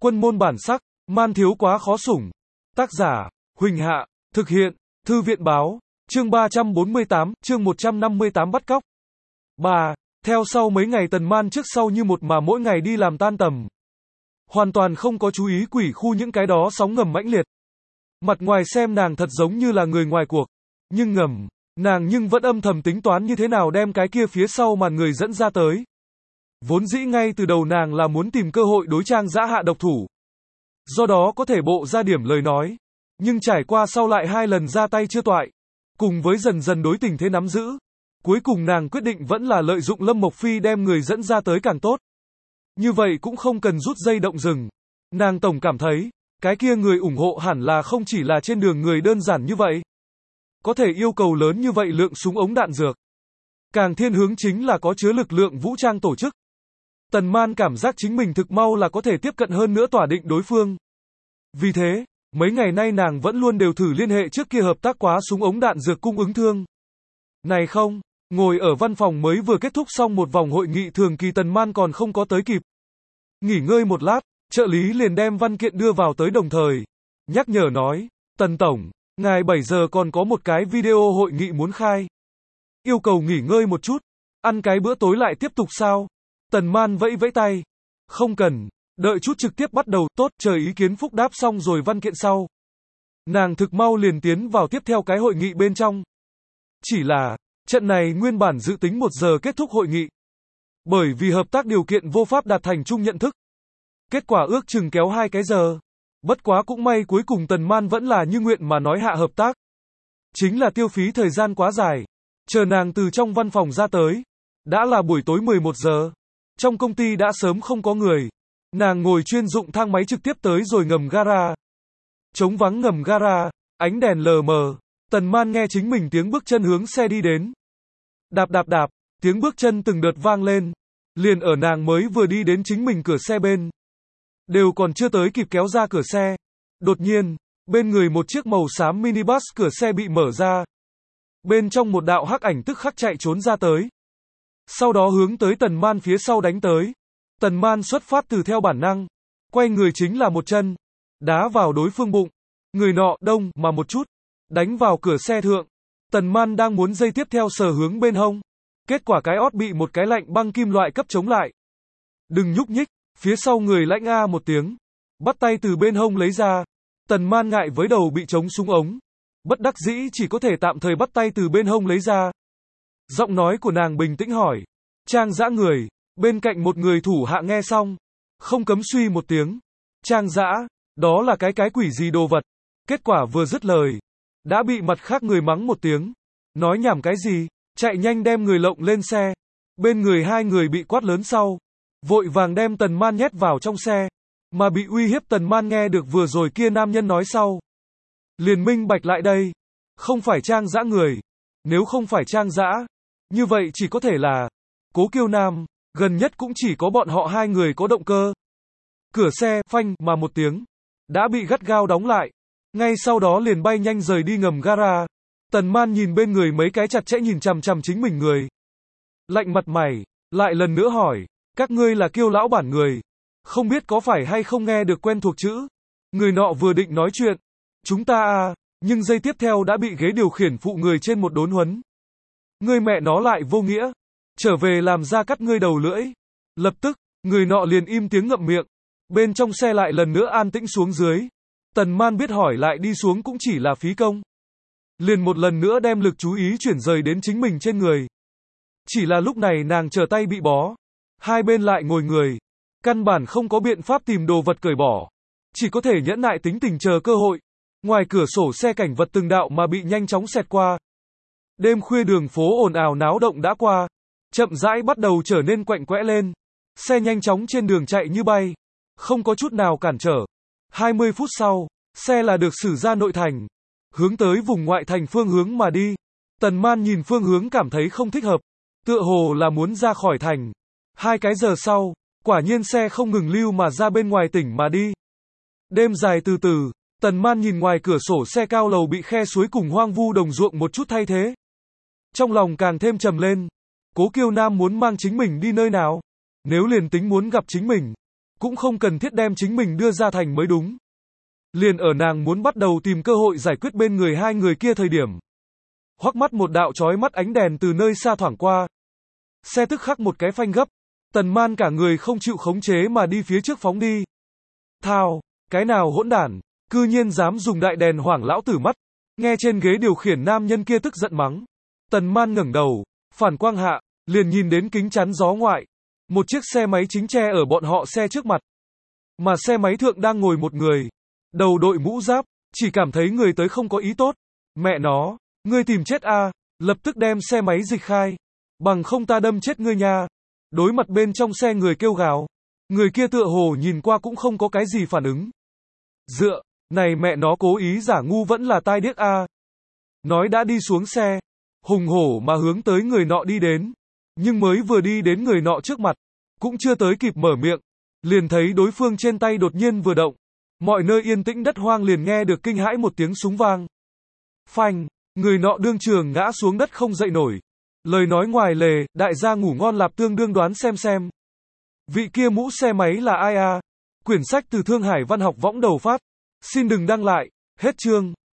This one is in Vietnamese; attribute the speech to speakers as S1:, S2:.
S1: Quân môn bản sắc, man thiếu quá khó sủng. Tác giả, Huỳnh Hạ, thực hiện, Thư viện báo, chương 348, chương 158 bắt cóc. 3. Theo sau mấy ngày Tần Man trước sau như một mà mỗi ngày đi làm tan tầm. Hoàn toàn không có chú ý quỷ khu những cái đó sóng ngầm mãnh liệt. Mặt ngoài xem nàng thật giống như là người ngoài cuộc. Nhưng ngầm, nàng nhưng vẫn âm thầm tính toán như thế nào đem cái kia phía sau màn người dẫn ra tới. Vốn dĩ ngay từ đầu nàng là muốn tìm cơ hội đối Trang Dã hạ độc thủ. Do đó có thể bộ ra điểm lời nói. Nhưng trải qua sau lại 2 lần ra tay chưa toại. Cùng với dần dần đối tình thế nắm giữ. Cuối cùng nàng quyết định vẫn là lợi dụng Lâm Mộc Phi đem người dẫn ra tới càng tốt. Như vậy cũng không cần rút dây động rừng. Nàng tổng cảm thấy, cái kia người ủng hộ hẳn là không chỉ là trên đường người đơn giản như vậy. Có thể yêu cầu lớn như vậy lượng súng ống đạn dược. Càng thiên hướng chính là có chứa lực lượng vũ trang tổ chức. Tần Man cảm giác chính mình thực mau là có thể tiếp cận hơn nữa tỏa định đối phương. Vì thế, mấy ngày nay nàng vẫn luôn đều thử liên hệ trước kia hợp tác quá súng ống đạn dược cung ứng thương. Này không, ngồi ở văn phòng mới vừa kết thúc xong một vòng hội nghị thường kỳ Tần Man còn không có tới kịp. Nghỉ ngơi một lát, trợ lý liền đem văn kiện đưa vào tới đồng thời. Nhắc nhở nói, Tần Tổng, ngài 7 giờ còn có một cái video hội nghị muốn khai. Yêu cầu nghỉ ngơi một chút, ăn cái bữa tối lại tiếp tục sao? Tần Man vẫy vẫy tay. Không cần, đợi chút trực tiếp bắt đầu, tốt, chờ ý kiến phúc đáp xong rồi văn kiện sau. Nàng thực mau liền tiến vào tiếp theo cái hội nghị bên trong. Chỉ là, trận này nguyên bản dự tính 1 giờ kết thúc hội nghị. Bởi vì hợp tác điều kiện vô pháp đạt thành chung nhận thức. Kết quả ước chừng kéo 2 cái giờ. Bất quá cũng may cuối cùng Tần Man vẫn là như nguyện mà nói hạ hợp tác. Chính là tiêu phí thời gian quá dài. Chờ nàng từ trong văn phòng ra tới. Đã là buổi tối 11 giờ. Trong công ty đã sớm không có người. Nàng ngồi chuyên dụng thang máy trực tiếp tới rồi ngầm gara. Trống vắng ngầm gara, ánh đèn lờ mờ. Tần Man nghe chính mình tiếng bước chân hướng xe đi đến. Đạp đạp đạp, tiếng bước chân từng đợt vang lên. Liền ở nàng mới vừa đi đến chính mình cửa xe bên. Đều còn chưa tới kịp kéo ra cửa xe. Đột nhiên, bên người một chiếc màu xám minibus cửa xe bị mở ra. Bên trong một đạo hắc ảnh tức khắc chạy trốn ra tới. Sau đó hướng tới Tần Man phía sau đánh tới. Tần Man xuất phát từ theo bản năng. Quay người chính là một chân. Đá vào đối phương bụng. Người nọ đông mà một chút. Đánh vào cửa xe thượng. Tần Man đang muốn dây tiếp theo sờ hướng bên hông. Kết quả cái ót bị một cái lạnh băng kim loại cấp chống lại. Đừng nhúc nhích. Phía sau người lãnh a một tiếng. Bắt tay từ bên hông lấy ra. Tần Man ngại với đầu bị chống súng ống. Bất đắc dĩ chỉ có thể tạm thời bắt tay từ bên hông lấy ra. Giọng nói của nàng bình tĩnh hỏi. Trang Dã người. Bên cạnh một người thủ hạ nghe xong. Không cấm suy một tiếng. Trang Dã, đó là cái quỷ gì đồ vật. Kết quả vừa dứt lời. Đã bị mặt khác người mắng một tiếng. Nói nhảm cái gì, chạy nhanh đem người lộng lên xe. Bên người 2 người bị quát lớn sau. Vội vàng đem Tần Man nhét vào trong xe. Mà bị uy hiếp Tần Man nghe được vừa rồi kia nam nhân nói sau. Liền minh bạch lại đây. Không phải Trang Dã người. Nếu không phải Trang Dã, như vậy chỉ có thể là Cố Kiêu Nam, gần nhất cũng chỉ có bọn họ 2 người có động cơ. Cửa xe, phanh, mà một tiếng. Đã bị gắt gao đóng lại. Ngay sau đó liền bay nhanh rời đi ngầm gara. Tần Man nhìn bên người mấy cái chặt chẽ nhìn chằm chằm chính mình người. Lạnh mặt mày, lại lần nữa hỏi. Các ngươi là Kiêu lão bản người. Không biết có phải hay không nghe được quen thuộc chữ. Người nọ vừa định nói chuyện. Chúng ta à, nhưng giây tiếp theo đã bị ghế điều khiển phụ người trên một đốn huấn. Ngươi mẹ nó lại vô nghĩa. Trở về làm ra cắt ngươi đầu lưỡi. Lập tức, người nọ liền im tiếng ngậm miệng. Bên trong xe lại lần nữa an tĩnh xuống dưới. Tần Man biết hỏi lại đi xuống cũng chỉ là phí công. Liền một lần nữa đem lực chú ý chuyển rời đến chính mình trên người. Chỉ là lúc này nàng trở tay bị bó. 2 bên lại ngồi người. Căn bản không có biện pháp tìm đồ vật cởi bỏ. Chỉ có thể nhẫn nại tính tình chờ cơ hội. Ngoài cửa sổ xe cảnh vật từng đạo mà bị nhanh chóng xẹt qua. Đêm khuya đường phố ồn ào náo động đã qua. Chậm rãi bắt đầu trở nên quạnh quẽ lên. Xe nhanh chóng trên đường chạy như bay. Không có chút nào cản trở. 20 phút sau, xe là được xử ra nội thành. Hướng tới vùng ngoại thành phương hướng mà đi. Tần Man nhìn phương hướng cảm thấy không thích hợp. Tựa hồ là muốn ra khỏi thành. 2 cái giờ sau, quả nhiên xe không ngừng lưu mà ra bên ngoài tỉnh mà đi. Đêm dài từ từ, Tần Man nhìn ngoài cửa sổ xe cao lầu bị khe suối cùng hoang vu đồng ruộng một chút thay thế. Trong lòng càng thêm trầm lên. Cố Kiêu Nam muốn mang chính mình đi nơi nào? Nếu liền tính muốn gặp chính mình, cũng không cần thiết đem chính mình đưa ra thành mới đúng. Liền ở nàng muốn bắt đầu tìm cơ hội giải quyết bên người hai người kia thời điểm. Hoắc mắt một đạo chói mắt ánh đèn từ nơi xa thoảng qua. Xe tức khắc một cái phanh gấp. Tần Man cả người không chịu khống chế mà đi phía trước phóng đi. Thao, cái nào hỗn đản, cư nhiên dám dùng đại đèn hoảng lão tử mắt. Nghe trên ghế điều khiển nam nhân kia tức giận mắng. Tần Man ngẩng đầu, phản quang hạ, liền nhìn đến kính chắn gió ngoại. Một chiếc xe máy chính che ở bọn họ xe trước mặt. Mà xe máy thượng đang ngồi một người. Đầu đội mũ giáp, chỉ cảm thấy người tới không có ý tốt. Mẹ nó, ngươi tìm chết a, lập tức đem xe máy dịch khai. Bằng không ta đâm chết ngươi nha. Đối mặt bên trong xe người kêu gào. Người kia tựa hồ nhìn qua cũng không có cái gì phản ứng. Dựa, này mẹ nó cố ý giả ngu vẫn là tai điếc a. Nói đã đi xuống xe, hùng hổ mà hướng tới người nọ đi đến. Nhưng mới vừa đi đến người nọ trước mặt, cũng chưa tới kịp mở miệng, liền thấy đối phương trên tay đột nhiên vừa động. Mọi nơi yên tĩnh đất hoang liền nghe được kinh hãi một tiếng súng vang. Phanh, người nọ đương trường ngã xuống đất không dậy nổi. Lời nói ngoài lề, đại gia ngủ ngon lạp tương đương đoán xem. Vị kia mũ xe máy là ai a? Quyển sách từ Thương Hải Văn học võng đầu phát. Xin đừng đăng lại, hết chương.